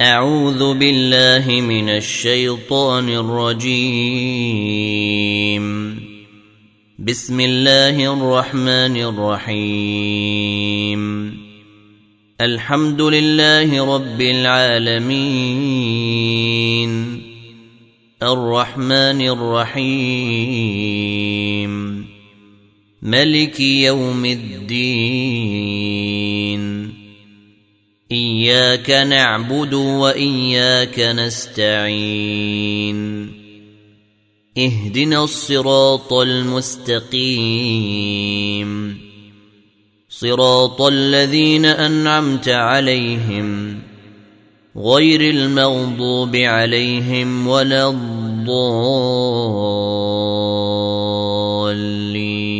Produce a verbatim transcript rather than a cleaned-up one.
أعوذ بالله من الشيطان الرجيم. بسم الله الرحمن الرحيم. الحمد لله رب العالمين، الرحمن الرحيم، ملك يوم الدين. إياك نعبد وإياك نستعين. اهدنا الصراط المستقيم، صراط الذين أنعمت عليهم غير المغضوب عليهم ولا الضالين.